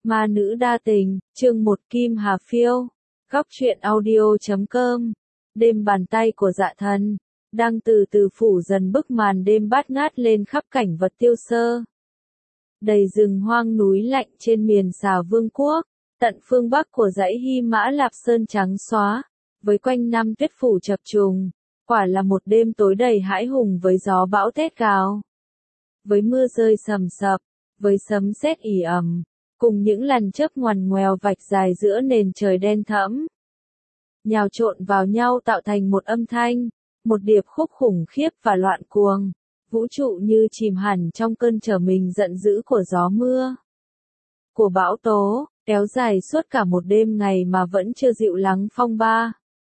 Ma nữ đa tình, chương 1 Kim Hà Phiêu. Góc truyện audio.com. Đêm bàn tay của dạ thần, đang từ từ phủ dần bức màn đêm bát ngát lên khắp cảnh vật tiêu sơ. Đầy rừng hoang núi lạnh trên miền Xà Vương quốc, tận phương bắc của dãy Hy Mã Lạp Sơn trắng xóa, với quanh năm tuyết phủ chập trùng, quả là một đêm tối đầy hãi hùng với gió bão thét gào. Với mưa rơi sầm sập, với sấm sét ì ầm, cùng những làn chớp ngoằn ngoèo vạch dài giữa nền trời đen thẫm, nhào trộn vào nhau tạo thành một âm thanh, một điệp khúc khủng khiếp và loạn cuồng. Vũ trụ như chìm hẳn trong cơn trở mình giận dữ của gió mưa, của bão tố, kéo dài suốt cả một đêm ngày mà vẫn chưa dịu lắng phong ba.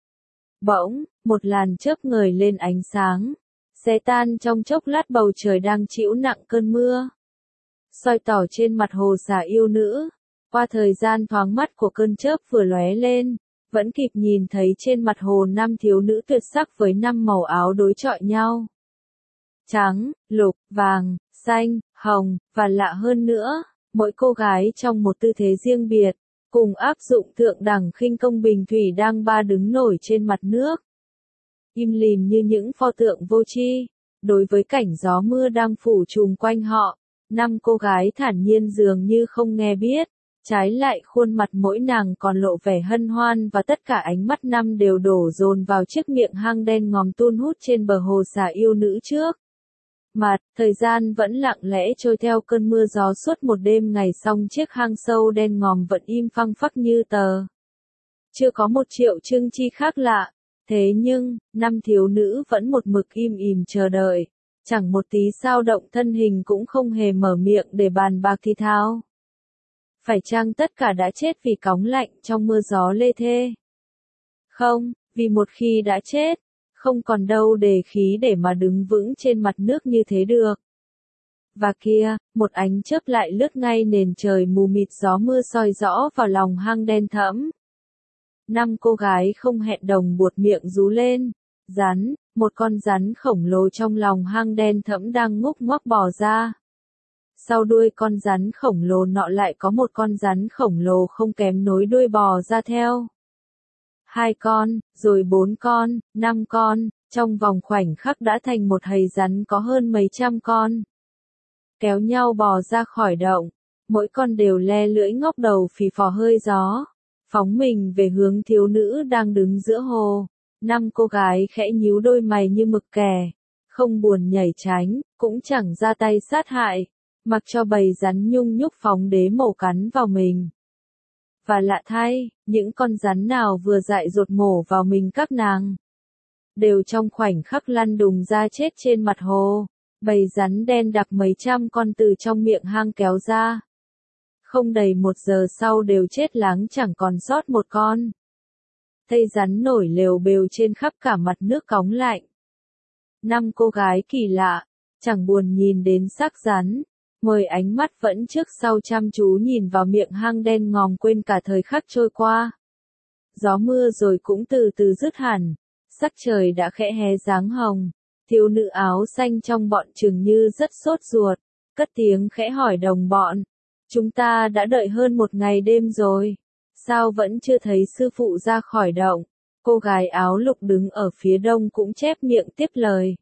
Bỗng, một làn chớp ngời lên ánh sáng, xé tan trong chốc lát bầu trời đang chịu nặng cơn mưa. Soi tỏ trên mặt hồ xà yêu nữ, qua thời gian thoáng mắt của cơn chớp vừa lóe lên, vẫn kịp nhìn thấy trên mặt hồ 5 thiếu nữ tuyệt sắc với 5 màu áo đối chọi nhau. Trắng, lục, vàng, xanh, hồng, và lạ hơn nữa, mỗi cô gái trong một tư thế riêng biệt, cùng áp dụng thượng đẳng khinh công bình thủy đang ba đứng nổi trên mặt nước. Im lìm như những pho tượng vô tri, đối với cảnh gió mưa đang phủ trùm quanh họ, 5 cô gái thản nhiên dường như không nghe biết, trái lại khuôn mặt mỗi nàng còn lộ vẻ hân hoan và tất cả ánh mắt 5 đều đổ dồn vào chiếc miệng hang đen ngòm tun hút trên bờ hồ xà yêu nữ trước. Mà, thời gian vẫn lặng lẽ trôi theo cơn mưa gió suốt một đêm ngày xong chiếc hang sâu đen ngòm vẫn im phăng phắc như tờ. Chưa có một triệu chứng chi khác lạ, thế nhưng, 5 thiếu nữ vẫn một mực im ỉm chờ đợi, chẳng một tí dao động thân hình cũng không hề mở miệng để bàn bạc thì thao. Phải chăng tất cả đã chết vì cóng lạnh trong mưa gió lê thê? Không, vì một khi đã chết, không còn đâu để khí để mà đứng vững trên mặt nước như thế được. Và kia, một ánh chớp lại lướt ngay nền trời mù mịt gió mưa soi rõ vào lòng hang đen thẫm. 5 cô gái không hẹn đồng buột miệng rú lên. Rắn, một con rắn khổng lồ trong lòng hang đen thẫm đang ngúc ngoác bò ra. Sau đuôi con rắn khổng lồ nọ lại có một con rắn khổng lồ không kém nối đuôi bò ra theo. 2 con, rồi 4 con, 5 con, trong vòng khoảnh khắc đã thành một hầy rắn có hơn mấy trăm con. Kéo nhau bò ra khỏi động, mỗi con đều le lưỡi ngóc đầu phì phò hơi gió, phóng mình về hướng thiếu nữ đang đứng giữa hồ. 5 cô gái khẽ nhíu đôi mày như mực kè, không buồn nhảy tránh, cũng chẳng ra tay sát hại, mặc cho bầy rắn nhung nhúc phóng đế mổ cắn vào mình. Và lạ thay, những con rắn nào vừa dại dột mổ vào mình các nàng, đều trong khoảnh khắc lăn đùng ra chết trên mặt hồ. Bầy rắn đen đặc mấy trăm con từ trong miệng hang kéo ra. Không đầy 1 giờ sau đều chết láng chẳng còn sót một con. Thây rắn nổi lều bều trên khắp cả mặt nước cóng lạnh. 5 cô gái kỳ lạ, chẳng buồn nhìn đến xác rắn, mời ánh mắt vẫn trước sau chăm chú nhìn vào miệng hang đen ngòm quên cả thời khắc trôi qua. Gió mưa rồi cũng từ từ dứt hẳn, sắc trời đã khẽ hé dáng hồng. Thiếu nữ áo xanh trong bọn chừng như rất sốt ruột, cất tiếng khẽ hỏi đồng bọn. Chúng ta đã đợi hơn 1 ngày đêm rồi, sao vẫn chưa thấy sư phụ ra khỏi động? Cô gái áo lục đứng ở phía đông cũng chép miệng tiếp lời.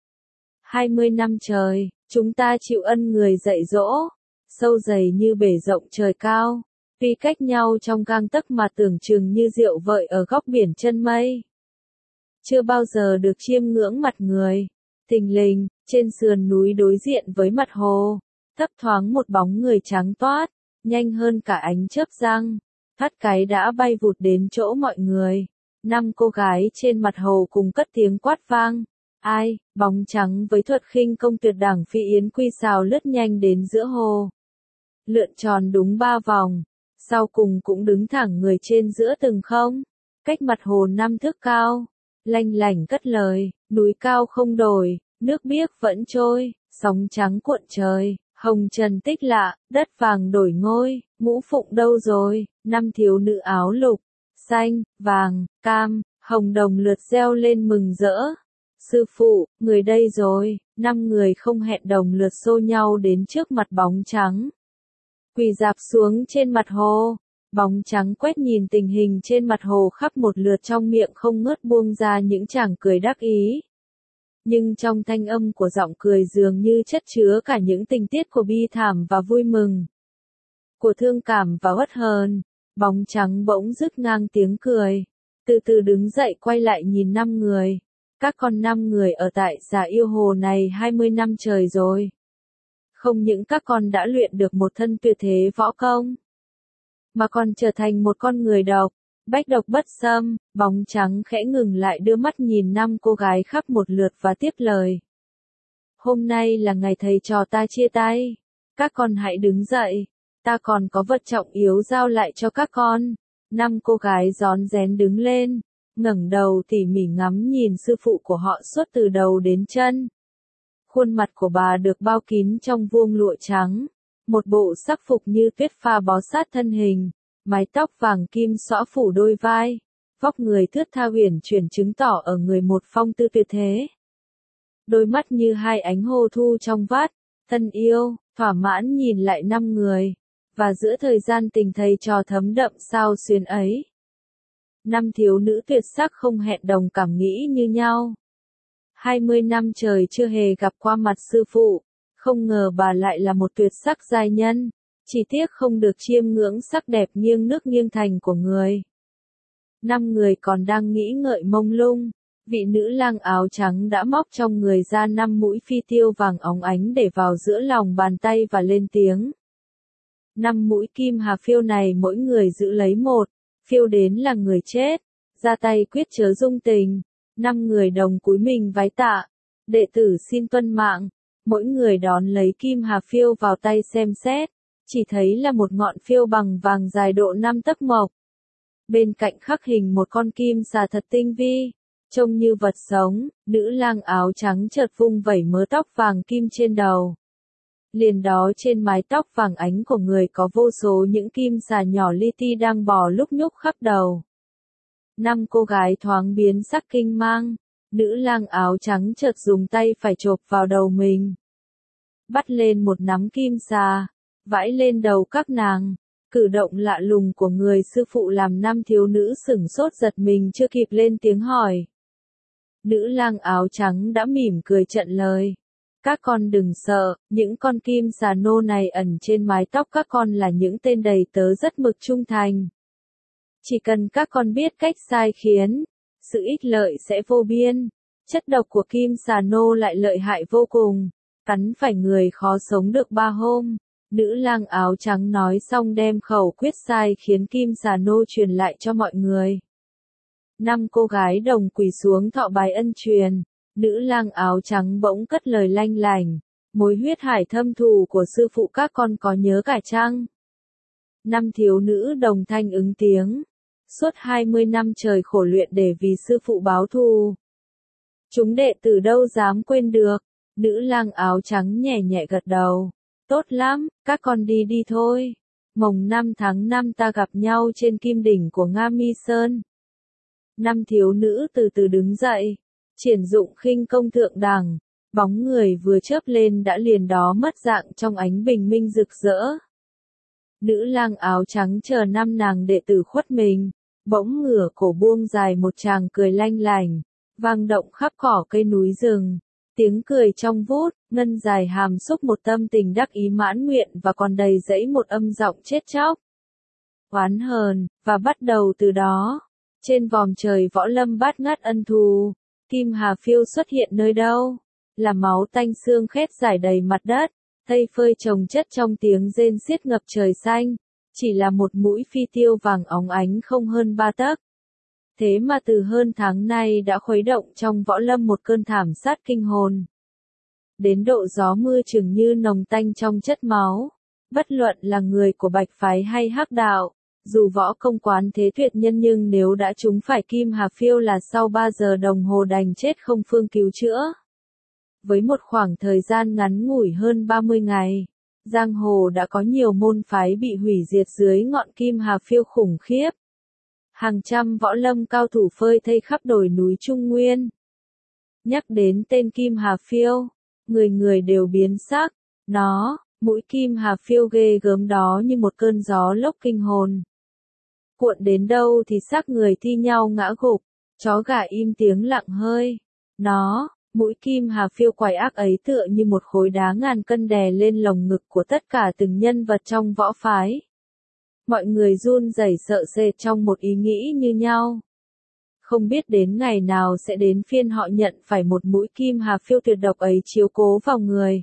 20 năm trời, chúng ta chịu ân người dạy dỗ, sâu dày như bể rộng trời cao, tuy cách nhau trong gang tấc mà tưởng chừng như diệu vợi ở góc biển chân mây. Chưa bao giờ được chiêm ngưỡng mặt người. Thình lình, trên sườn núi đối diện với mặt hồ, thấp thoáng một bóng người trắng toát, nhanh hơn cả ánh chớp giăng, thoát cái đã bay vụt đến chỗ mọi người. 5 cô gái trên mặt hồ cùng cất tiếng quát vang. Ai, bóng trắng với thuật khinh công tuyệt đẳng phi yến quy xào lướt nhanh đến giữa hồ. Lượn tròn đúng 3 vòng, sau cùng cũng đứng thẳng người trên giữa từng không, cách mặt hồ 5 thước cao. Lanh lảnh cất lời, núi cao không đổi, nước biếc vẫn trôi, sóng trắng cuộn trời, hồng trần tích lạ, đất vàng đổi ngôi, ngũ phụng đâu rồi? 5 thiếu nữ áo lục, xanh, vàng, cam, hồng đồng lượt reo lên mừng rỡ. Sư phụ, người đây rồi. 5 người không hẹn đồng lượt xô nhau đến trước mặt bóng trắng. quỳ rạp xuống trên mặt hồ. Bóng trắng quét nhìn tình hình trên mặt hồ khắp một lượt, trong miệng không ngớt buông ra những tràng cười đắc ý. Nhưng trong thanh âm của giọng cười dường như chất chứa cả những tình tiết của bi thảm và vui mừng, của thương cảm và uất hờn. Bóng trắng bỗng dứt ngang tiếng cười, từ từ đứng dậy quay lại nhìn 5 người. Các con 5 người ở tại Già Yêu Hồ này 20 năm trời rồi. Không những các con đã luyện được một thân tuyệt thế võ công, mà còn trở thành một con người độc, bách độc bất xâm. Bóng trắng khẽ ngừng lại, đưa mắt nhìn 5 cô gái khắp một lượt và tiếp lời. Hôm nay là ngày thầy trò ta chia tay. Các con hãy đứng dậy, ta còn có vật trọng yếu giao lại cho các con. 5 cô gái rón rén đứng lên, ngẩng đầu tỉ mỉ ngắm nhìn sư phụ của họ suốt từ đầu đến chân. Khuôn mặt của bà được bao kín trong vuông lụa trắng, một bộ sắc phục như tuyết pha bó sát thân hình, mái tóc vàng kim xõa phủ đôi vai, vóc người thướt tha uyển chuyển chứng tỏ ở người một phong tư tuyệt thế. Đôi mắt như hai ánh hồ thu trong vắt, thân yêu, thỏa mãn nhìn lại 5 người, và giữa thời gian tình thầy trò thấm đậm sao xuyến ấy. 5 thiếu nữ tuyệt sắc không hẹn đồng cảm nghĩ như nhau. 20 năm trời chưa hề gặp qua mặt sư phụ, không ngờ bà lại là một tuyệt sắc giai nhân, chỉ tiếc không được chiêm ngưỡng sắc đẹp nghiêng nước nghiêng thành của người. 5 người còn đang nghĩ ngợi mông lung, vị nữ lang áo trắng đã móc trong người ra 5 mũi phi tiêu vàng óng ánh để vào giữa lòng bàn tay và lên tiếng. 5 mũi kim hà phiêu này mỗi người giữ lấy một, phiêu đến là người chết, ra tay quyết chớ dung tình. 5 người đồng cúi mình vái tạ, đệ tử xin tuân mạng. Mỗi người đón lấy kim hà phiêu vào tay xem xét, chỉ thấy là một ngọn phiêu bằng vàng dài độ 5 tấc mộc. Bên cạnh khắc hình một con kim xà thật tinh vi, trông như vật sống. Nữ lang áo trắng chợt vung vẩy mớ tóc vàng kim trên đầu. Liền đó trên mái tóc vàng ánh của người có vô số những kim xà nhỏ li ti đang bò lúc nhúc khắp đầu. 5 cô gái thoáng biến sắc kinh mang. Nữ lang áo trắng chợt dùng tay phải chộp vào đầu mình, bắt lên một nắm kim xà, vãi lên đầu các nàng. Cử động lạ lùng của người sư phụ làm 5 thiếu nữ sửng sốt giật mình chưa kịp lên tiếng hỏi. Nữ lang áo trắng đã mỉm cười trận lời. Các con đừng sợ, những con kim xà nô này ẩn trên mái tóc các con là những tên đầy tớ rất mực trung thành. Chỉ cần các con biết cách sai khiến, sự ích lợi sẽ vô biên. Chất độc của kim xà nô lại lợi hại vô cùng, cắn phải người khó sống được 3 hôm. Nữ lang áo trắng nói xong đem khẩu quyết sai khiến kim xà nô truyền lại cho mọi người. 5 cô gái đồng quỳ xuống thọ bài ân truyền. Nữ lang áo trắng bỗng cất lời lanh lảnh. Mối huyết hải thâm thù của sư phụ các con có nhớ cả chăng? 5 thiếu nữ đồng thanh ứng tiếng. Suốt 20 năm trời khổ luyện để vì sư phụ báo thù, chúng đệ tử đâu dám quên được. Nữ lang áo trắng nhẹ nhẹ gật đầu. Tốt lắm, các con đi đi thôi. Mồng 5 tháng 5 ta gặp nhau trên kim đỉnh của Nga Mi Sơn. 5 thiếu nữ từ từ đứng dậy, triển dụng khinh công thượng đẳng, bóng người vừa chớp lên đã liền đó mất dạng trong ánh bình minh rực rỡ. Nữ lang áo trắng chờ 5 nàng đệ tử khuất mình, bỗng ngửa cổ buông dài một tràng cười lanh lảnh, vang động khắp cỏ cây núi rừng. Tiếng cười trong vút, ngân dài hàm xúc một tâm tình đắc ý mãn nguyện và còn đầy dẫy một âm giọng chết chóc, oán hờn. Và bắt đầu từ đó, trên vòm trời võ lâm bát ngát ân thù, kim hà phiêu xuất hiện nơi đâu, là máu tanh xương khét rải đầy mặt đất, thây phơi chồng chất trong tiếng rên xiết ngập trời xanh, chỉ là một mũi phi tiêu vàng óng ánh không hơn 3 tấc. Thế mà từ hơn tháng nay đã khuấy động trong võ lâm một cơn thảm sát kinh hồn. Đến độ gió mưa chừng như nồng tanh trong chất máu. Bất luận là người của Bạch phái hay Hắc đạo, dù võ công quán thế tuyệt nhân nhưng nếu đã trúng phải kim hà phiêu là sau 3 giờ đồng hồ đành chết không phương cứu chữa. Với một khoảng thời gian ngắn ngủi hơn 30 ngày, giang hồ đã có nhiều môn phái bị hủy diệt dưới ngọn kim hà phiêu khủng khiếp. Hàng trăm võ lâm cao thủ phơi thây khắp đồi núi Trung Nguyên. Nhắc đến tên kim hà phiêu, người người đều biến sắc. Nó Mũi kim hà phiêu ghê gớm đó như một cơn gió lốc kinh hồn. Cuộn đến đâu thì xác người thi nhau ngã gục, chó gà im tiếng lặng hơi. Mũi kim hà phiêu quái ác ấy tựa như một khối đá ngàn cân đè lên lồng ngực của tất cả từng nhân vật trong võ phái. Mọi người run rẩy sợ sệt trong một ý nghĩ như nhau. Không biết đến ngày nào sẽ đến phiên họ nhận phải một mũi kim hà phiêu tuyệt độc ấy chiếu cố vào người.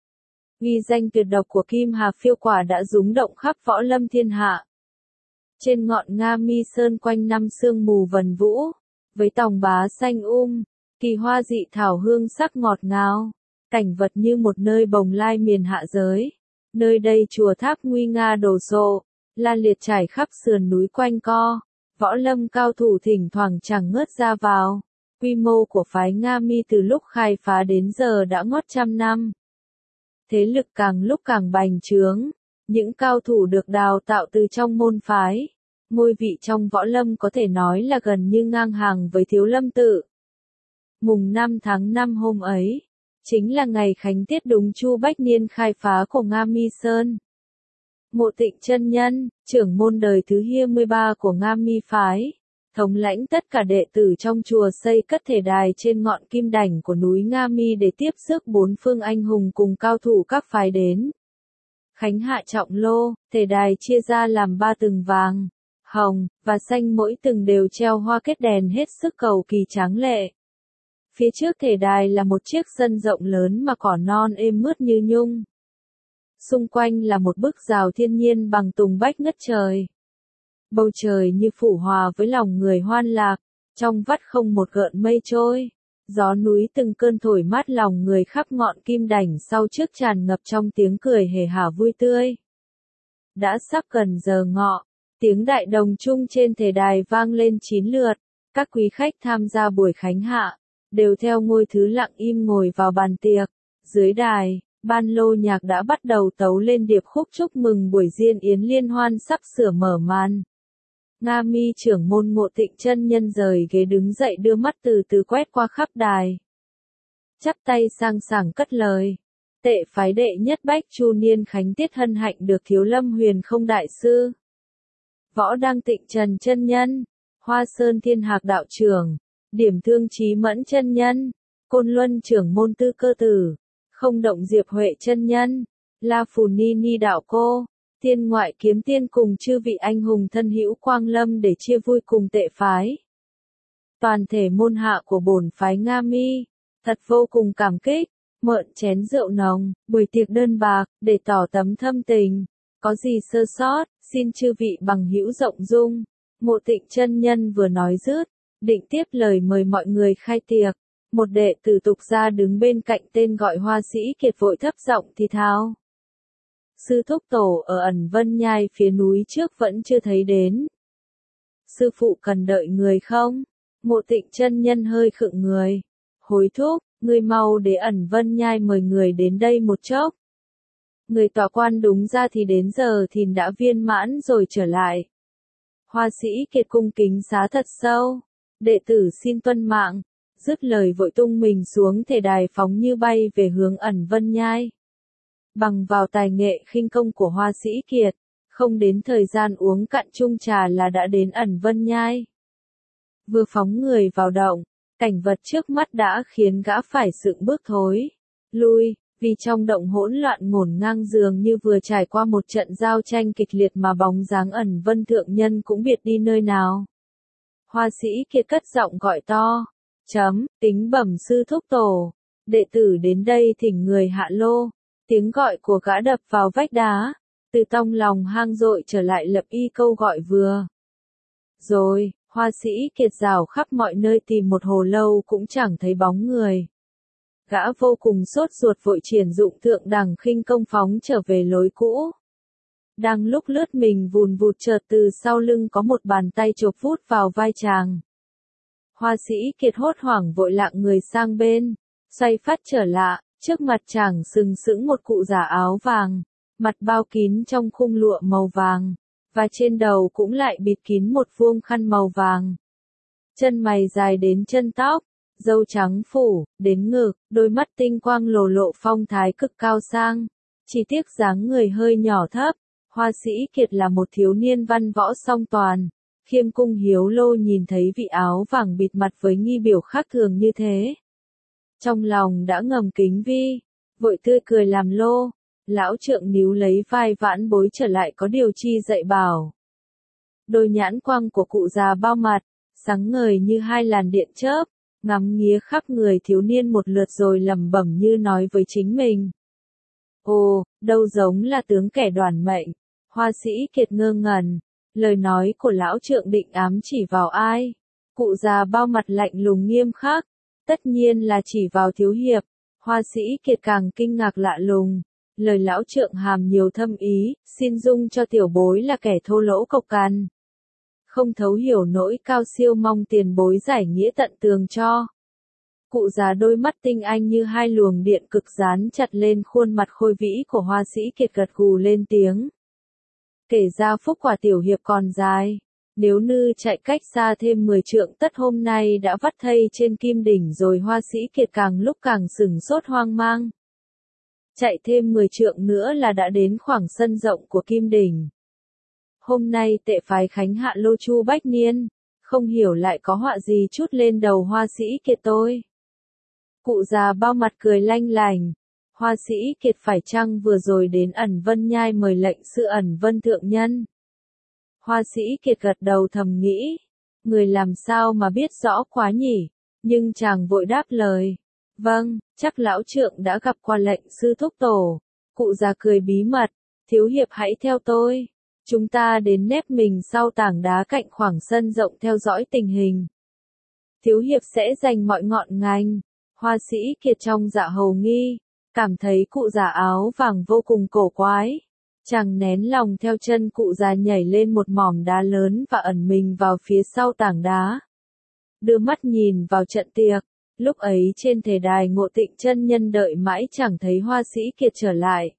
Uy danh tuyệt độc của kim hà phiêu quả đã rúng động khắp võ lâm thiên hạ. Trên ngọn Nga Mi Sơn quanh năm sương mù vần vũ, với tòng bá xanh kỳ hoa dị thảo hương sắc ngọt ngào, cảnh vật như một nơi bồng lai miền hạ giới. Nơi đây chùa tháp nguy nga đồ sộ, la liệt trải khắp sườn núi quanh co, võ lâm cao thủ thỉnh thoảng chẳng ngớt ra vào. Quy mô của phái Nga Mi từ lúc khai phá đến giờ đã ngót trăm năm. Thế lực càng lúc càng bành trướng, những cao thủ được đào tạo từ trong môn phái. Ngôi vị trong võ lâm có thể nói là gần như ngang hàng với Thiếu Lâm Tự. Mùng 5 tháng 5 hôm ấy, chính là ngày khánh tiết đúng Chu Bách Niên khai phá của Nga Mi Sơn. Ngộ Tịnh chân nhân, trưởng môn đời thứ 23 của Nga Mi phái, thống lãnh tất cả đệ tử trong chùa xây cất thể đài trên ngọn kim đảnh của núi Nga Mi để tiếp sức bốn phương anh hùng cùng cao thủ các phái đến. Khánh hạ trọng lô, thể đài chia ra làm 3 tầng vàng, hồng và xanh, mỗi tầng đều treo hoa kết đèn hết sức cầu kỳ tráng lệ. Phía trước thể đài là một chiếc sân rộng lớn mà cỏ non êm mướt như nhung. Xung quanh là một bức rào thiên nhiên bằng tùng bách ngất trời. Bầu trời như phủ hòa với lòng người hoan lạc, trong vắt không một gợn mây trôi. Gió núi từng cơn thổi mát lòng người khắp ngọn kim đảnh sau trước tràn ngập trong tiếng cười hề hả vui tươi. Đã sắp gần giờ ngọ, tiếng đại đồng chung trên thể đài vang lên 9 lượt. Các quý khách tham gia buổi khánh hạ đều theo ngôi thứ lặng im ngồi vào bàn tiệc. Dưới đài, ban lô nhạc đã bắt đầu tấu lên điệp khúc chúc mừng buổi diên yến liên hoan sắp sửa mở màn. Nga Mi trưởng môn Ngộ Tịnh chân nhân rời ghế đứng dậy, đưa mắt từ từ quét qua khắp đài. Chắp tay sang sảng cất lời. Tệ phái đệ nhất Bách Chu Niên khánh tiết hân hạnh được Thiếu Lâm Huyền Không đại sư, Võ Đăng Tịnh Trần chân nhân, Hoa Sơn Thiên Hạc đạo trưởng, Điểm Thương Chí Mẫn chân nhân, Côn Luân trưởng môn Tư Cơ tử, Không Động Diệp Huệ chân nhân, La Phù Ni Ni đạo cô, Thiên Ngoại Kiếm Tiên cùng chư vị anh hùng thân hữu Quang Lâm để chia vui cùng tệ phái. Toàn thể môn hạ của bổn phái Nga Mi thật vô cùng cảm kích, mượn chén rượu nồng, buổi tiệc đơn bạc để tỏ tấm thâm tình. Có gì sơ sót, xin chư vị bằng hữu rộng dung. Ngộ Tịnh chân nhân vừa nói dứt, định tiếp lời mời mọi người khai tiệc. Một đệ tử tục gia đứng bên cạnh tên gọi Hoa Sĩ Kiệt vội thấp giọng thì thào. Sư thúc tổ ở ẩn Vân Nhai phía núi trước vẫn chưa thấy đến. Sư phụ cần đợi người không? Ngộ Tịnh chân nhân hơi khựng người. Hối thúc, ngươi mau để ẩn Vân Nhai mời người đến đây một chốc. Người tọa quan đúng ra thì đến giờ thì đã viên mãn rồi trở lại. Hoa Sĩ Kiệt cung kính xá thật sâu. Đệ tử xin tuân mạng. Dứt lời vội tung mình xuống thể đài phóng như bay về hướng ẩn Vân Nhai. Bằng vào tài nghệ khinh công của Hoa Sĩ Kiệt, không đến thời gian uống cạn chung trà là đã đến ẩn Vân Nhai. Vừa phóng người vào động, cảnh vật trước mắt đã khiến gã phải sượng bước thối lui, vì trong động hỗn loạn ngổn ngang dường như vừa trải qua một trận giao tranh kịch liệt mà bóng dáng ẩn Vân thượng nhân cũng biệt đi nơi nào. Hoa Sĩ Kiệt cất giọng gọi to. Tính bẩm sư thúc tổ, đệ tử đến đây thỉnh người hạ lô. Tiếng gọi của gã đập vào vách đá, từ trong lòng hang dội trở lại lập y câu gọi vừa rồi. Hoa Sĩ Kiệt rảo khắp mọi nơi tìm một hồi lâu cũng chẳng thấy bóng người. Gã vô cùng sốt ruột vội triển dụng thượng đẳng khinh công phóng trở về lối cũ. Đang lúc lướt mình vùn vụt chợt từ sau lưng có một bàn tay chộp vút vào vai chàng. Hoa Sĩ Kiệt hốt hoảng vội lạng người sang bên, xoay phát trở lại, trước mặt chàng sừng sững một cụ già áo vàng, mặt bao kín trong khung lụa màu vàng, và trên đầu cũng lại bịt kín một vuông khăn màu vàng. Chân mày dài đến chân tóc, râu trắng phủ đến ngực, đôi mắt tinh quang lồ lộ phong thái cực cao sang. Chỉ tiếc dáng người hơi nhỏ thấp, Hoa Sĩ Kiệt là một thiếu niên văn võ song toàn. Khiêm cung hiếu lô nhìn thấy vị áo vàng bịt mặt với nghi biểu khác thường như thế. Trong lòng đã ngầm kính vi, vội tươi cười làm lô, lão trượng níu lấy vai vãn bối trở lại có điều chi dạy bảo. Đôi nhãn quang của cụ già bao mặt, sáng ngời như hai làn điện chớp, ngắm nghía khắp người thiếu niên một lượt rồi lẩm bẩm như nói với chính mình. Ồ, đâu giống là tướng kẻ đoản mệnh, Hoa Sĩ Kiệt ngơ ngẩn, lời nói của lão trượng định ám chỉ vào ai? Cụ già bao mặt lạnh lùng nghiêm khắc, tất nhiên là chỉ vào thiếu hiệp. Hoa Sĩ Kiệt càng kinh ngạc lạ lùng, lời lão trượng hàm nhiều thâm ý, xin dung cho tiểu bối là kẻ thô lỗ cộc cằn. Không thấu hiểu nỗi cao siêu mong tiền bối giải nghĩa tận tường cho. Cụ già đôi mắt tinh anh như hai luồng điện cực dán chặt lên khuôn mặt khôi vĩ của Hoa Sĩ Kiệt gật gù lên tiếng. Kể ra phúc quả tiểu hiệp còn dài, nếu nư chạy cách xa thêm 10 trượng tất hôm nay đã vắt thây trên kim đỉnh rồi. Hoa Sĩ Kiệt càng lúc càng sửng sốt hoang mang. Chạy thêm 10 trượng nữa là đã đến khoảng sân rộng của kim đỉnh. Hôm nay tệ phái khánh hạ lô chu bách niên, không hiểu lại có họa gì chút lên đầu Hoa Sĩ Kiệt tôi. Cụ già bao mặt cười lanh lành. Hoa Sĩ Kiệt phải chăng vừa rồi đến ẩn vân nhai mời lệnh sư ẩn vân thượng nhân? Hoa Sĩ Kiệt gật đầu thầm nghĩ. Người làm sao mà biết rõ quá nhỉ? Nhưng chàng vội đáp lời. Vâng, chắc lão trượng đã gặp qua lệnh sư thúc tổ. Cụ già cười bí mật. Thiếu hiệp hãy theo tôi. Chúng ta đến nép mình sau tảng đá cạnh khoảng sân rộng theo dõi tình hình. Thiếu hiệp sẽ dành mọi ngọn ngành. Hoa Sĩ Kiệt trong dạ hầu nghi, cảm thấy cụ già áo vàng vô cùng cổ quái. Chàng nén lòng theo chân cụ già nhảy lên một mỏm đá lớn và ẩn mình vào phía sau tảng đá. Đưa mắt nhìn vào trận tiệc, lúc ấy trên thềm đài Ngộ Tịnh chân nhân đợi mãi chẳng thấy Hoa Sĩ Kiệt trở lại.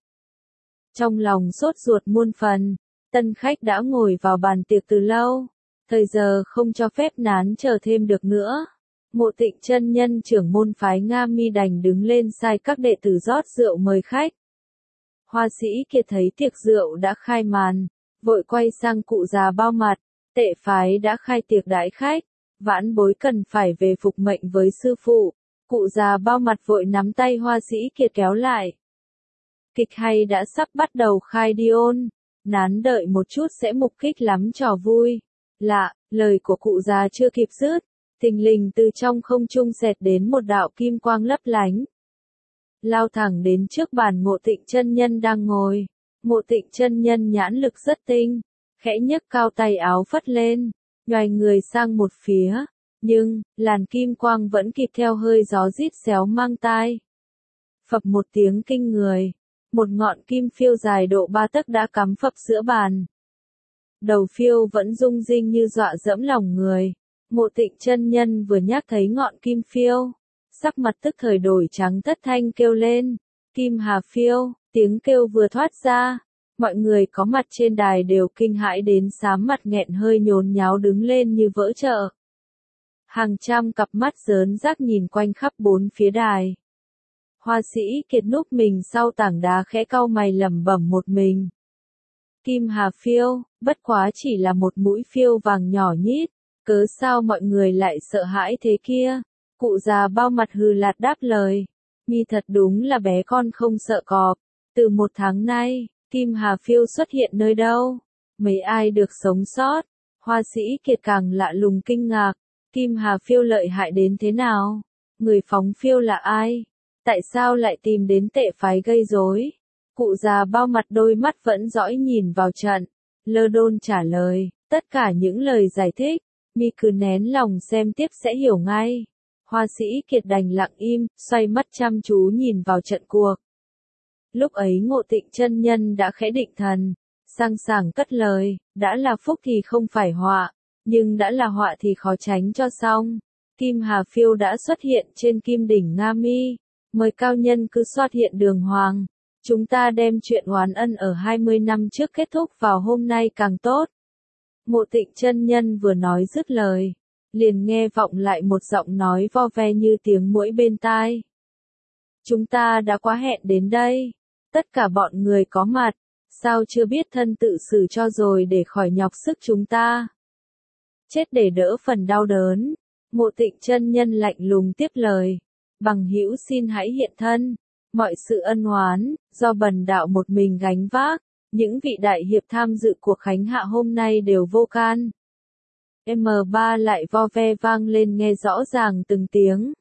Trong lòng sốt ruột muôn phần, tân khách đã ngồi vào bàn tiệc từ lâu, thời giờ không cho phép nán chờ thêm được nữa. Ngộ Tịnh chân nhân trưởng môn phái Nga Mi đành đứng lên sai các đệ tử rót rượu mời khách. Hoa Sĩ Kiệt thấy tiệc rượu đã khai màn, vội quay sang cụ già bao mặt, tệ phái đã khai tiệc đãi khách, vãn bối cần phải về phục mệnh với sư phụ. Cụ già bao mặt vội nắm tay Hoa Sĩ Kiệt kéo lại. Kịch hay đã sắp bắt đầu khai đi ôn, nán đợi một chút sẽ mục kích lắm trò vui. Lạ, lời của cụ già chưa kịp dứt, thình lình từ trong không trung xẹt đến một đạo kim quang lấp lánh. Lao thẳng đến trước bàn Ngộ Tịnh chân nhân đang ngồi. Ngộ Tịnh chân nhân nhãn lực rất tinh, khẽ nhấc cao tay áo phất lên, nhoài người sang một phía, nhưng làn kim quang vẫn kịp theo hơi gió rít xéo mang tai. Phập một tiếng kinh người, một ngọn kim phiêu dài độ 3 tấc đã cắm phập giữa bàn. Đầu phiêu vẫn rung rinh như dọa dẫm lòng người. Ngộ Tịnh chân nhân vừa nhắc thấy ngọn kim phiêu, sắc mặt tức thời đổi trắng thất thanh kêu lên. Kim hà phiêu, tiếng kêu vừa thoát ra, mọi người có mặt trên đài đều kinh hãi đến xám mặt nghẹn hơi nhốn nháo đứng lên như vỡ chợ. Hàng trăm cặp mắt rớn rác nhìn quanh khắp bốn phía đài. Hoa Sĩ Kiệt núp mình sau tảng đá khẽ cau mày lẩm bẩm một mình. Kim hà phiêu, bất quá chỉ là một mũi phiêu vàng nhỏ nhít, cớ sao mọi người lại sợ hãi thế kia? Cụ già bao mặt hừ lạt đáp lời. Mi thật đúng là bé con không sợ cọp. Từ 1 tháng nay, Kim hà phiêu xuất hiện nơi đâu? Mấy ai được sống sót? Hoa Sĩ Kiệt càng lạ lùng kinh ngạc. Kim hà phiêu lợi hại đến thế nào? Người phóng phiêu là ai? Tại sao lại tìm đến tệ phái gây rối? Cụ già bao mặt đôi mắt vẫn dõi nhìn vào trận. Lơ đôn trả lời, tất cả những lời giải thích, mi cứ nén lòng xem tiếp sẽ hiểu ngay. Hoa Sĩ Kiệt đành lặng im, xoay mắt chăm chú nhìn vào trận cuộc. Lúc ấy Ngộ Tịnh chân nhân đã khẽ định thần, sang sảng cất lời, đã là phúc thì không phải họa, nhưng đã là họa thì khó tránh cho xong. Kim hà phiêu đã xuất hiện trên kim đỉnh Nga Mi, mời cao nhân cứ xuất hiện đường hoàng. Chúng ta đem chuyện oán ân ở 20 năm trước kết thúc vào hôm nay càng tốt. Ngộ Tịnh chân nhân vừa nói dứt lời, liền nghe vọng lại một giọng nói vo ve như tiếng muỗi bên tai. Chúng ta đã quá hẹn đến đây. Tất cả bọn người có mặt, sao chưa biết thân tự xử cho rồi để khỏi nhọc sức chúng ta. Chết để đỡ phần đau đớn. Mộ Tịnh chân nhân lạnh lùng tiếp lời. Bằng hữu xin hãy hiện thân. Mọi sự ân oán, do bần đạo một mình gánh vác. Những vị đại hiệp tham dự cuộc khánh hạ hôm nay đều vô can. M3 lại vo ve vang lên nghe rõ ràng từng tiếng.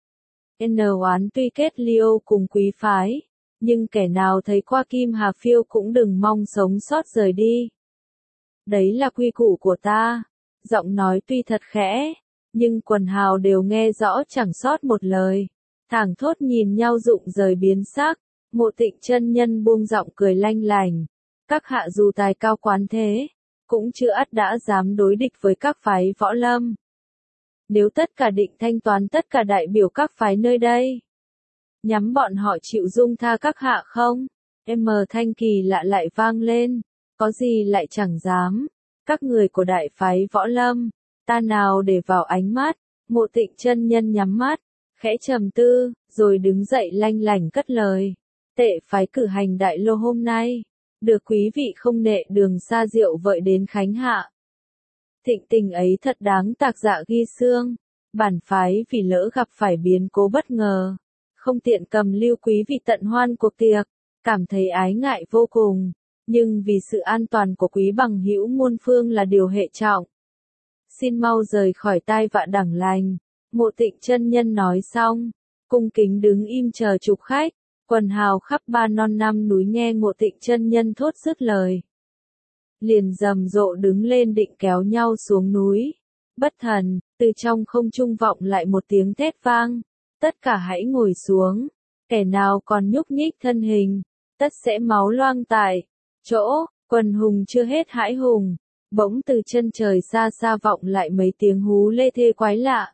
N oán tuy kết liêu cùng quý phái, nhưng kẻ nào thấy qua Kim Hà Phiêu cũng đừng mong sống sót rời đi. Đấy là quy củ của ta. Giọng nói tuy thật khẽ, nhưng quần hào đều nghe rõ chẳng sót một lời. Thảng thốt nhìn nhau rụng rời biến sắc. Mộ Tịnh chân nhân buông giọng cười lanh lành. Các hạ dù tài cao quán thế, cũng chưa ắt đã dám đối địch với các phái võ lâm. Nếu tất cả định thanh toán tất cả đại biểu các phái nơi đây, nhắm bọn họ chịu dung tha các hạ không? Thanh kỳ lạ lại vang lên. Có gì lại chẳng dám. Các người của đại phái võ lâm, ta nào để vào ánh mắt. Mộ Tịnh chân nhân nhắm mắt, khẽ trầm tư, rồi đứng dậy lanh lảnh cất lời. Tệ phái cử hành đại lô hôm nay, được quý vị không nệ đường xa rượu vợi đến khánh hạ. Thịnh tình ấy thật đáng tạc dạ ghi xương. Bản phái vì lỡ gặp phải biến cố bất ngờ, không tiện cầm lưu quý vị tận hoan cuộc tiệc, cảm thấy ái ngại vô cùng. Nhưng vì sự an toàn của quý bằng hữu muôn phương là điều hệ trọng. Xin mau rời khỏi tai vạ đẳng lành. Mộ Tịnh chân nhân nói xong, cung kính đứng im chờ chục khách. Quần hào khắp ba non năm núi nghe Mộ Tịnh chân nhân thốt dứt lời, liền rầm rộ đứng lên định kéo nhau xuống núi. Bất thần, từ trong không trung vọng lại một tiếng thét vang. Tất cả hãy ngồi xuống. Kẻ nào còn nhúc nhích thân hình, tất sẽ máu loang tại chỗ. Quần hùng chưa hết hãi hùng. Bỗng từ chân trời xa xa vọng lại mấy tiếng hú lê thê quái lạ.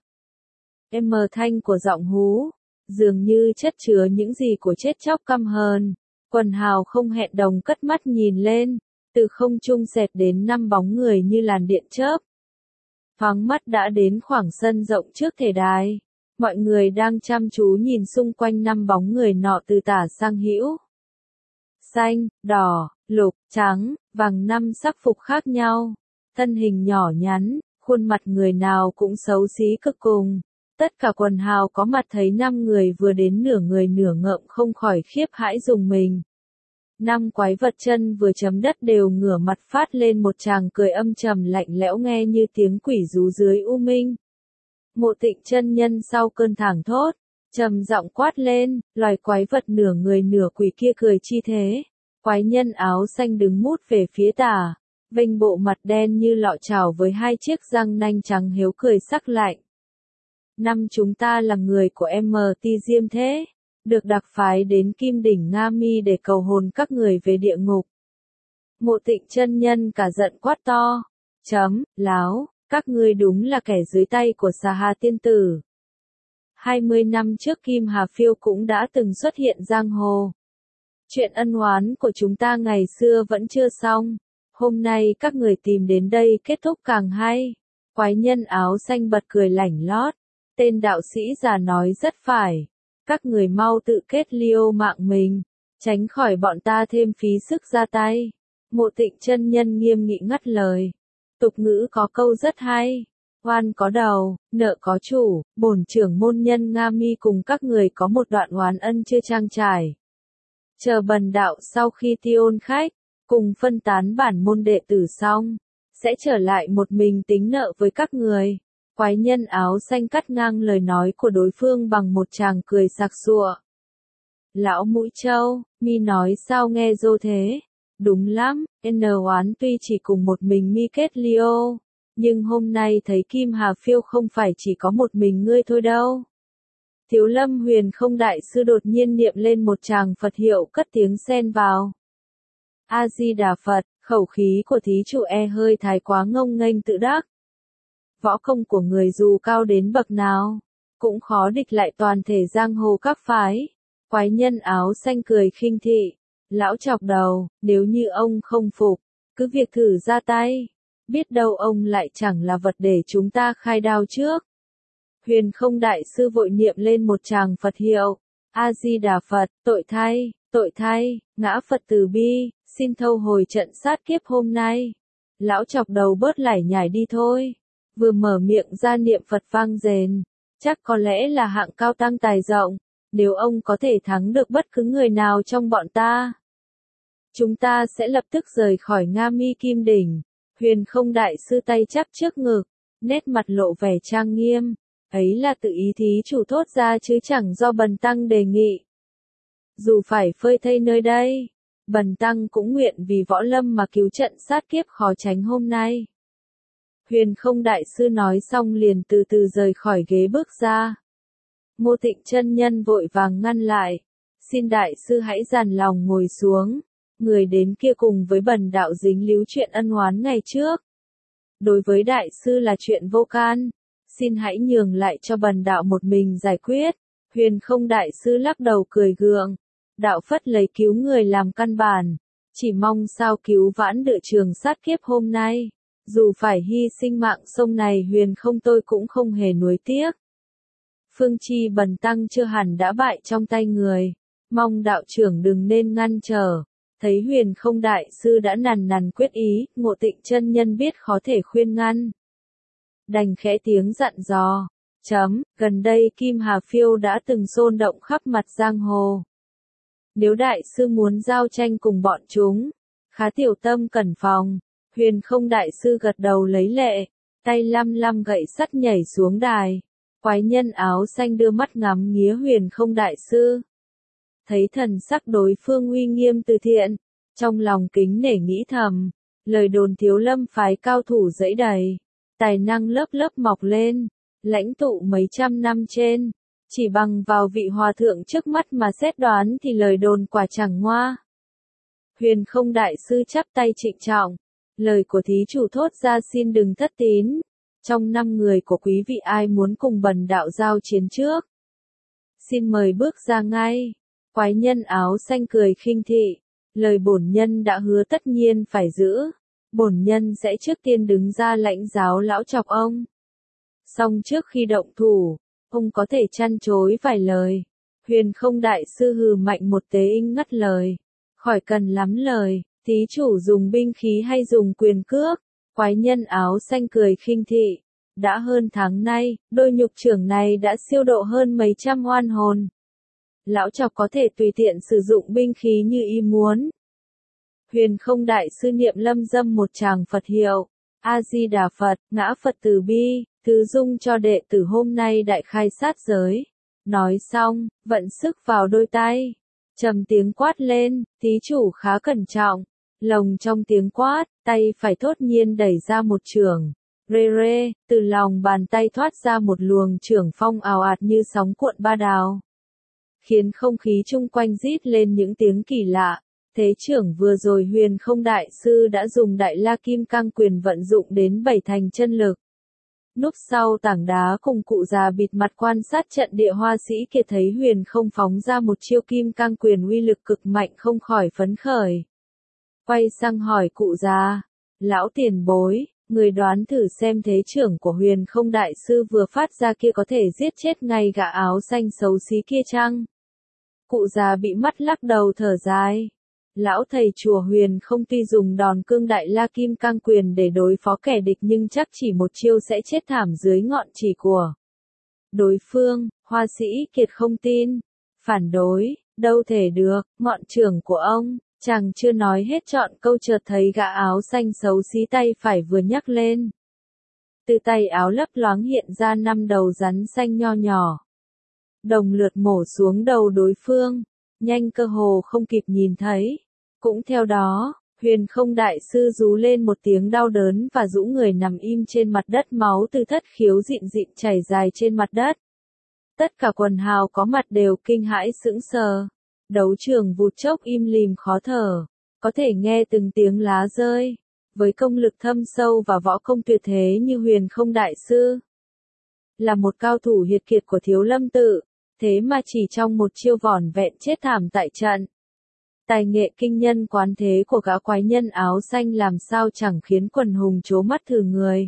Thanh của giọng hú, dường như chất chứa những gì của chết chóc căm hờn. Quần hào không hẹn đồng cất mắt nhìn lên. Từ không trung xẹt đến 5 bóng người như làn điện chớp. Thoáng mắt đã đến khoảng sân rộng trước thể đài. Mọi người đang chăm chú nhìn xung quanh 5 bóng người nọ từ tả sang hữu. Xanh, đỏ, lục, trắng, vàng 5 sắc phục khác nhau. Thân hình nhỏ nhắn, khuôn mặt người nào cũng xấu xí cực cùng. Tất cả quần hào có mặt thấy 5 người vừa đến nửa người nửa ngợm không khỏi khiếp hãi rùng mình. 5 quái vật chân vừa chấm đất đều ngửa mặt phát lên một tràng cười âm trầm lạnh lẽo nghe như tiếng quỷ rú dưới u minh. Mộ Tịnh chân nhân sau cơn thảng thốt, trầm giọng quát lên, loài quái vật nửa người nửa quỷ kia cười chi thế. Quái nhân áo xanh đứng mút về phía tả, vênh bộ mặt đen như lọ chảo với 2 chiếc răng nanh trắng hiếu cười sắc lạnh. 5 chúng ta là người của MT Diêm thế, được đặc phái đến Kim Đỉnh Nga Mi để cầu hồn các người về địa ngục. Mộ Tịnh chân nhân cả giận quát to, láo, các ngươi đúng là kẻ dưới tay của Xà Hà tiên tử. 20 năm trước Kim Hà Phiêu cũng đã từng xuất hiện giang hồ. Chuyện ân oán của chúng ta ngày xưa vẫn chưa xong. Hôm nay các người tìm đến đây kết thúc càng hay. Quái nhân áo xanh bật cười lảnh lót. Tên đạo sĩ già nói rất phải. Các người mau tự kết liêu mạng mình, tránh khỏi bọn ta thêm phí sức ra tay. Mộ Tịnh chân nhân nghiêm nghị ngắt lời. Tục ngữ có câu rất hay. Oan có đầu, nợ có chủ. Bổn trưởng môn nhân Nga Mi cùng các người có một đoạn oán ân chưa trang trải. Chờ bần đạo sau khi tiêu ôn khách, cùng phân tán bản môn đệ tử xong, sẽ trở lại một mình tính nợ với các người. Quái nhân áo xanh cắt ngang lời nói của đối phương bằng một tràng cười sặc sụa. Lão Mũi Trâu, mi nói sao nghe dô thế? Đúng lắm, oán tuy chỉ cùng một mình mi kết liêu, nhưng hôm nay thấy Kim Hà Phiêu không phải chỉ có một mình ngươi thôi đâu. Thiếu Lâm Huyền Không đại sư đột nhiên niệm lên một tràng Phật hiệu cất tiếng xen vào. A Di Đà Phật, khẩu khí của thí chủ hơi thái quá ngông nghênh tự đắc. Võ công của người dù cao đến bậc nào, cũng khó địch lại toàn thể giang hồ các phái. Quái nhân áo xanh cười khinh thị. Lão chọc đầu, nếu như ông không phục, cứ việc thử ra tay. Biết đâu ông lại chẳng là vật để chúng ta khai đao trước. Huyền Không đại sư vội niệm lên một tràng Phật hiệu. A Di Đà Phật, tội thay, ngã Phật từ bi, xin thâu hồi trận sát kiếp hôm nay. Lão chọc đầu bớt lải nhải đi thôi. Vừa mở miệng ra niệm Phật vang rền, chắc có lẽ là hạng cao tăng tài rộng, nếu ông có thể thắng được bất cứ người nào trong bọn ta, chúng ta sẽ lập tức rời khỏi Nga Mi Kim Đỉnh. Huyền Không đại sư tay chắp trước ngực, nét mặt lộ vẻ trang nghiêm, ấy là tự ý thí chủ thốt ra chứ chẳng do bần tăng đề nghị. Dù phải phơi thây nơi đây, bần tăng cũng nguyện vì võ lâm mà cứu trận sát kiếp khó tránh hôm nay. Huyền Không đại sư nói xong liền từ từ rời khỏi ghế bước ra. Ngô Tịnh chân nhân vội vàng ngăn lại, xin đại sư hãy dằn lòng ngồi xuống, người đến kia cùng với bần đạo dính líu chuyện ân oán ngày trước. Đối với đại sư là chuyện vô can, xin hãy nhường lại cho bần đạo một mình giải quyết. Huyền Không đại sư lắc đầu cười gượng, đạo Phất lấy cứu người làm căn bản, chỉ mong sao cứu vãn được trường sát kiếp hôm nay. Dù phải hy sinh mạng sông này Huyền Không tôi cũng không hề nuối tiếc. Phương chi bần tăng chưa hẳn đã bại trong tay người, mong đạo trưởng đừng nên ngăn trở. Thấy Huyền Không đại sư đã nằn nằn quyết ý, Ngộ Tịnh chân nhân biết khó thể khuyên ngăn, đành khẽ tiếng dặn dò. Gần đây Kim Hà Phiêu đã từng xôn động khắp mặt giang hồ. Nếu đại sư muốn giao tranh cùng bọn chúng, khá tiểu tâm cẩn phòng. Huyền Không đại sư gật đầu lấy lệ, tay lăm lăm gậy sắt nhảy xuống đài. Quái nhân áo xanh đưa mắt ngắm nghía Huyền Không đại sư. Thấy thần sắc đối phương uy nghiêm từ thiện, trong lòng kính nể nghĩ thầm, lời đồn Thiếu Lâm phái cao thủ dẫy đầy, tài năng lớp lớp mọc lên, lãnh tụ mấy trăm năm trên, chỉ bằng vào vị hòa thượng trước mắt mà xét đoán thì lời đồn quả chẳng ngoa. Huyền Không đại sư chắp tay trịnh trọng, lời của thí chủ thốt ra xin đừng thất tín. Trong 5 người của quý vị ai muốn cùng bần đạo giao chiến trước? Xin mời bước ra ngay. Quái nhân áo xanh cười khinh thị, lời bổn nhân đã hứa tất nhiên phải giữ. Bổn nhân sẽ trước tiên đứng ra lãnh giáo lão chọc ông. Song trước khi động thủ, ông có thể chăn chối vài lời. Huyền Không đại sư hừ mạnh một tiếng ngắt lời. Khỏi cần lắm lời, thí chủ dùng binh khí hay dùng quyền cước? Quái nhân áo xanh cười khinh thị. Đã hơn tháng nay, đôi nhục trưởng này đã siêu độ hơn mấy trăm oan hồn. Lão chọc có thể tùy tiện sử dụng binh khí như ý muốn. Huyền Không đại sư niệm lâm dâm một tràng Phật hiệu. A Di Đà Phật, ngã Phật từ bi, thứ dung cho đệ tử hôm nay đại khai sát giới. Nói xong, vận sức vào đôi tay. Trầm tiếng quát lên, thí chủ khá cẩn trọng. Lồng trong tiếng quát, tay phải thốt nhiên đẩy ra một chưởng. Rê rê, từ lòng bàn tay thoát ra một luồng chưởng phong ào ạt như sóng cuộn ba đào, khiến không khí chung quanh rít lên những tiếng kỳ lạ. Thế chưởng vừa rồi Huyền Không đại sư đã dùng Đại La Kim Cang quyền vận dụng đến 7 thành chân lực. Núp sau tảng đá cùng cụ già bịt mặt quan sát trận địa hoa sĩ kia thấy Huyền Không phóng ra một chiêu Kim Cang quyền uy lực cực mạnh không khỏi phấn khởi. Quay sang hỏi cụ già, lão tiền bối, người đoán thử xem thế chưởng của Huyền Không đại sư vừa phát ra kia có thể giết chết ngay gã áo xanh xấu xí kia chăng? Cụ già bị mắt lắc đầu thở dài. Lão thầy chùa Huyền Không tuy dùng đòn cương Đại La Kim Cang quyền để đối phó kẻ địch nhưng chắc chỉ một chiêu sẽ chết thảm dưới ngọn chỉ của đối phương. Hoa sĩ kiệt không tin, phản đối, đâu thể được, ngọn chưởng của ông. Chàng chưa nói hết trọn câu chợt thấy gã áo xanh xấu xí tay phải vừa nhắc lên. Từ tay áo lấp loáng hiện ra 5 đầu rắn xanh nho nhỏ. Đồng lượt mổ xuống đầu đối phương, nhanh cơ hồ không kịp nhìn thấy. Cũng theo đó, Huyền Không đại sư rú lên một tiếng đau đớn và rũ người nằm im trên mặt đất, máu từ thất khiếu dịn dịn chảy dài trên mặt đất. Tất cả quần hào có mặt đều kinh hãi sững sờ. Đấu trường vụt chốc im lìm khó thở, có thể nghe từng tiếng lá rơi. Với công lực thâm sâu và võ công tuyệt thế như Huyền Không đại sư, là một cao thủ hiệt kiệt của Thiếu Lâm tự, thế mà chỉ trong một chiêu vỏn vẹn chết thảm tại trận. Tài nghệ kinh nhân quán thế của gã quái nhân áo xanh làm sao chẳng khiến quần hùng trố mắt thử người.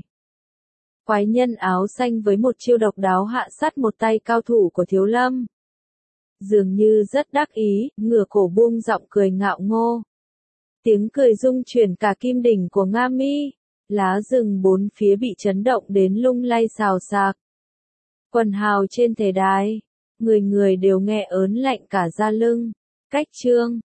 Quái nhân áo xanh với một chiêu độc đáo hạ sát một tay cao thủ của Thiếu Lâm. dường như rất đắc ý, ngửa cổ buông giọng cười ngạo ngô. Tiếng cười rung chuyển cả kim đỉnh của Nga Mi, lá rừng bốn phía bị chấn động đến lung lay xào xạc. Quần hào trên thể đài, người người đều nghe ớn lạnh cả da lưng. Cách chương